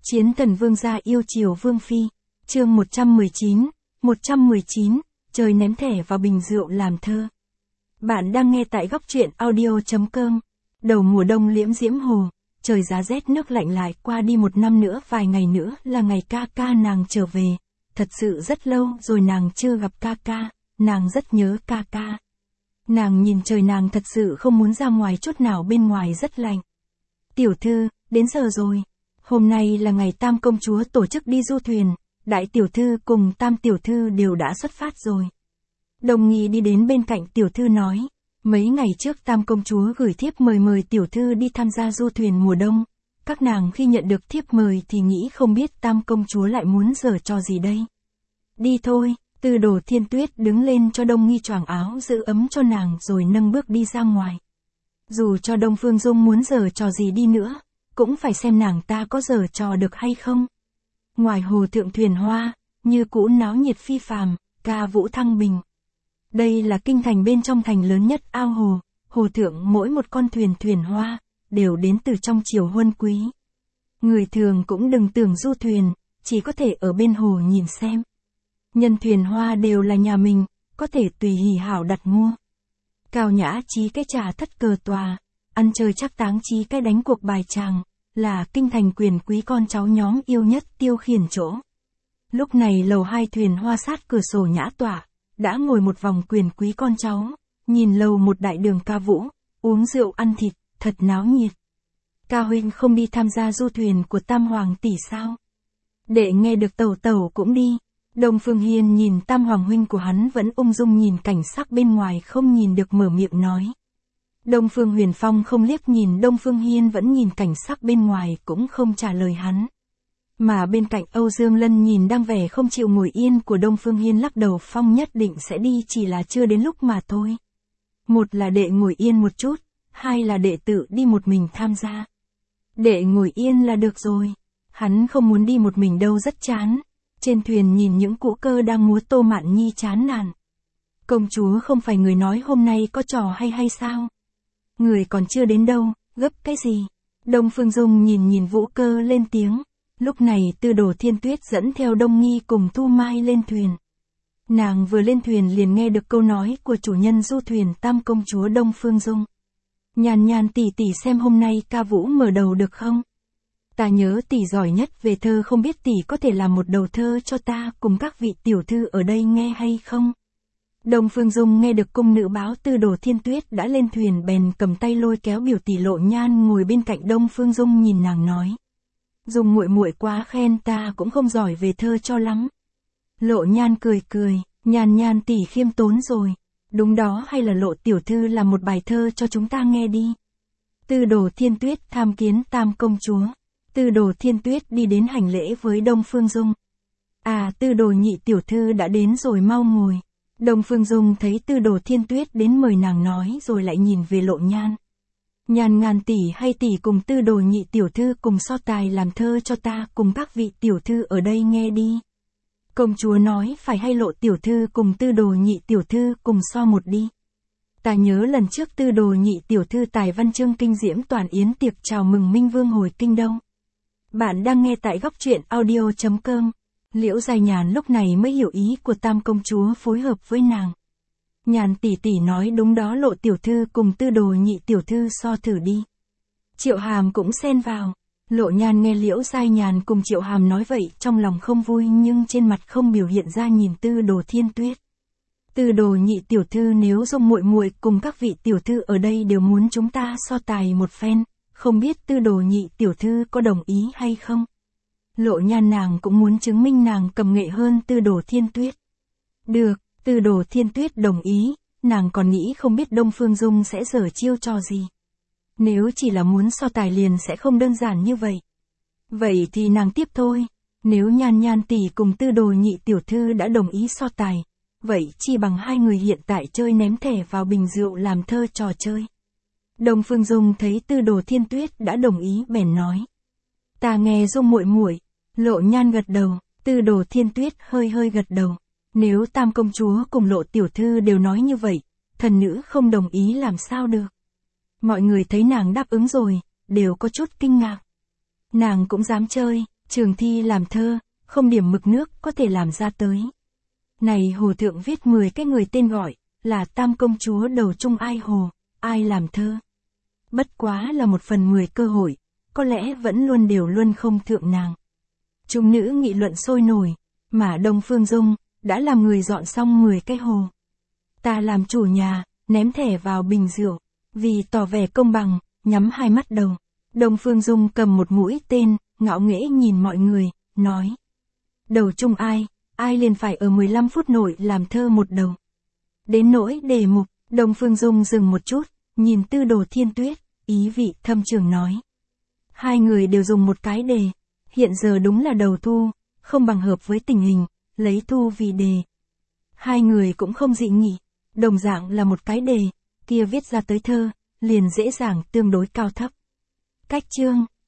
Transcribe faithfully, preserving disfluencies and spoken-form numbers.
Chiến thần vương gia yêu chiều vương phi. Chương một trăm mười chín, một trăm mười chín, trời ném thẻ vào bình rượu làm thơ. Bạn đang nghe tại góc truyện audio chấm com. Đầu mùa đông liễm diễm hồ, trời giá rét nước lạnh lại qua đi một năm nữa, vài ngày nữa là ngày ca ca nàng trở về. Thật sự rất lâu rồi nàng chưa gặp ca ca, nàng rất nhớ ca ca. Nàng nhìn trời, nàng thật sự không muốn ra ngoài chút nào, bên ngoài rất lạnh. Tiểu thư, đến giờ rồi. Hôm nay là ngày Tam công chúa tổ chức đi du thuyền, đại tiểu thư cùng Tam tiểu thư đều đã xuất phát rồi. Đồng Nghi đi đến bên cạnh tiểu thư nói, mấy ngày trước Tam công chúa gửi thiếp mời mời tiểu thư đi tham gia du thuyền mùa đông. Các nàng khi nhận được thiếp mời thì nghĩ không biết Tam công chúa lại muốn giở trò gì đây. Đi thôi, Tư Đồ Thiên Tuyết đứng lên cho Đông Nghi choàng áo giữ ấm cho nàng rồi nâng bước đi ra ngoài. Dù cho Đông Phương Dung muốn giở trò gì đi nữa, cũng phải xem nàng ta có giở trò được hay không. Ngoài hồ thượng thuyền hoa, như cũ náo nhiệt phi phàm, ca vũ thăng bình. Đây là kinh thành bên trong thành lớn nhất ao hồ, hồ thượng mỗi một con thuyền thuyền hoa, đều đến từ trong triều huân quý. Người thường cũng đừng tưởng du thuyền, chỉ có thể ở bên hồ nhìn xem. Nhân thuyền hoa đều là nhà mình, có thể tùy hỉ hảo đặt mua. Cao nhã chí cái trà thất cờ tòa, ăn chơi chắc táng chí cái đánh cuộc bài tràng, là kinh thành quyền quý con cháu nhóm yêu nhất tiêu khiển chỗ. Lúc này lầu hai thuyền hoa sát cửa sổ nhã tỏa, đã ngồi một vòng quyền quý con cháu, nhìn lầu một đại đường ca vũ, uống rượu ăn thịt, thật náo nhiệt. Ca huynh không đi tham gia du thuyền của Tam Hoàng tỷ sao? Đệ nghe được tẩu tẩu cũng đi. Đông Phương Hiên nhìn Tam Hoàng huynh của hắn vẫn ung dung nhìn cảnh sắc bên ngoài, không nhìn được mở miệng nói. Đông Phương Huyền Phong không liếc nhìn Đông Phương Hiên vẫn nhìn cảnh sắc bên ngoài cũng không trả lời hắn. Mà bên cạnh Âu Dương Lân nhìn đang vẻ không chịu ngồi yên của Đông Phương Hiên lắc đầu, Phong nhất định sẽ đi, chỉ là chưa đến lúc mà thôi. Một là đệ ngồi yên một chút, hai là đệ tự đi một mình tham gia. Đệ ngồi yên là được rồi, hắn không muốn đi một mình đâu, rất chán. Trên thuyền nhìn những cỗ cơ đang múa, Tô Mạn Nhi chán nản. Công chúa không phải người nói hôm nay có trò hay hay sao? Người còn chưa đến đâu, gấp cái gì? Đông Phương Dung nhìn nhìn Vũ Cơ lên tiếng. Lúc này Tư Đồ Thiên Tuyết dẫn theo Đông Nghi cùng Thu Mai lên thuyền. Nàng vừa lên thuyền liền nghe được câu nói của chủ nhân du thuyền Tam công chúa Đông Phương Dung. Nhàn nhàn tỷ tỷ xem hôm nay ca vũ mở đầu được không? Ta nhớ tỷ giỏi nhất về thơ, không biết tỷ có thể làm một đầu thơ cho ta cùng các vị tiểu thư ở đây nghe hay không? Đông Phương Dung nghe được cung nữ báo Tư Đồ Thiên Tuyết đã lên thuyền bèn cầm tay lôi kéo biểu tỷ Lộ Nhan ngồi bên cạnh Đông Phương Dung, nhìn nàng nói. Dung muội muội quá khen, ta cũng không giỏi về thơ cho lắm. Lộ Nhan cười cười, Nhan Nhan tỷ khiêm tốn rồi. Đúng đó, hay là Lộ tiểu thư làm một bài thơ cho chúng ta nghe đi. Tư Đồ Thiên Tuyết tham kiến Tam công chúa. Tư Đồ Thiên Tuyết đi đến hành lễ với Đông Phương Dung. À, Tư Đồ nhị tiểu thư đã đến rồi, mau ngồi. Đông Phương Dung thấy Tư Đồ Thiên Tuyết đến mời nàng nói rồi lại nhìn về Lộ Nhan. Nhan ngàn tỷ hay tỷ cùng Tư Đồ nhị tiểu thư cùng so tài làm thơ cho ta cùng các vị tiểu thư ở đây nghe đi. Công chúa nói phải, hay Lộ tiểu thư cùng Tư Đồ nhị tiểu thư cùng so một đi. Ta nhớ lần trước Tư Đồ nhị tiểu thư tài văn chương kinh diễm toàn yến tiệc chào mừng Minh Vương hồi kinh đâu. Bạn đang nghe tại góc truyện audio chấm com. Liễu Giai Nhàn lúc này mới hiểu ý của Tam công chúa phối hợp với nàng. Nhàn tỷ tỷ nói đúng đó, Lộ tiểu thư cùng Tư Đồ nhị tiểu thư so thử đi. Triệu Hàm cũng xen vào. Lộ Nhan nghe Liễu Giai Nhàn cùng Triệu Hàm nói vậy, trong lòng không vui nhưng trên mặt không biểu hiện ra, nhìn Tư Đồ Thiên Tuyết. Tư Đồ nhị tiểu thư, nếu Dung muội muội cùng các vị tiểu thư ở đây đều muốn chúng ta so tài một phen, không biết Tư Đồ nhị tiểu thư có đồng ý hay không? Lộ Nhan nàng cũng muốn chứng minh nàng cầm nghệ hơn Tư Đồ Thiên Tuyết. Được, Tư Đồ Thiên Tuyết đồng ý, nàng còn nghĩ không biết Đông Phương Dung sẽ giở chiêu trò gì. Nếu chỉ là muốn so tài liền sẽ không đơn giản như vậy. Vậy thì nàng tiếp thôi, nếu Nhan Nhan tỷ cùng Tư Đồ nhị tiểu thư đã đồng ý so tài, vậy chi bằng hai người hiện tại chơi ném thẻ vào bình rượu làm thơ trò chơi. Đông Phương Dung thấy Tư Đồ Thiên Tuyết đã đồng ý bèn nói. Ta nghe Dung muội muội. Lộ Nhan gật đầu, Tư Đồ Thiên Tuyết hơi hơi gật đầu. Nếu Tam công chúa cùng Lộ tiểu thư đều nói như vậy, thần nữ không đồng ý làm sao được. Mọi người thấy nàng đáp ứng rồi, đều có chút kinh ngạc. Nàng cũng dám chơi, Trường thi làm thơ, không điểm mực nước có thể làm ra tới. Này Hồ Thượng viết mười cái người tên gọi, là Tam công chúa đầu chung ai Hồ, ai làm thơ. Bất quá là một phần mười cơ hội, có lẽ vẫn luôn đều luôn không thượng nàng. Chúng nữ nghị luận sôi nổi, mà Đông Phương Dung, đã làm người dọn xong mười cái hồ. Ta làm chủ nhà, ném thẻ vào bình rượu, vì tỏ vẻ công bằng, nhắm hai mắt đầu. Đông Phương Dung cầm một mũi tên, ngạo nghễ nhìn mọi người, nói. Đầu chung ai, ai liền phải ở mười lăm phút nội làm thơ một đầu. Đến nỗi đề mục, Đông Phương Dung dừng một chút, nhìn Tư Đồ Thiên Tuyết, ý vị thâm trường nói. Hai người đều dùng một cái đề, hiện giờ đúng là đầu thu, không bằng hợp với tình hình, lấy thu vì đề. Hai người cũng không dị nghị, đồng dạng là một cái đề, kia viết ra tới thơ, liền dễ dàng tương đối cao thấp. Cách chương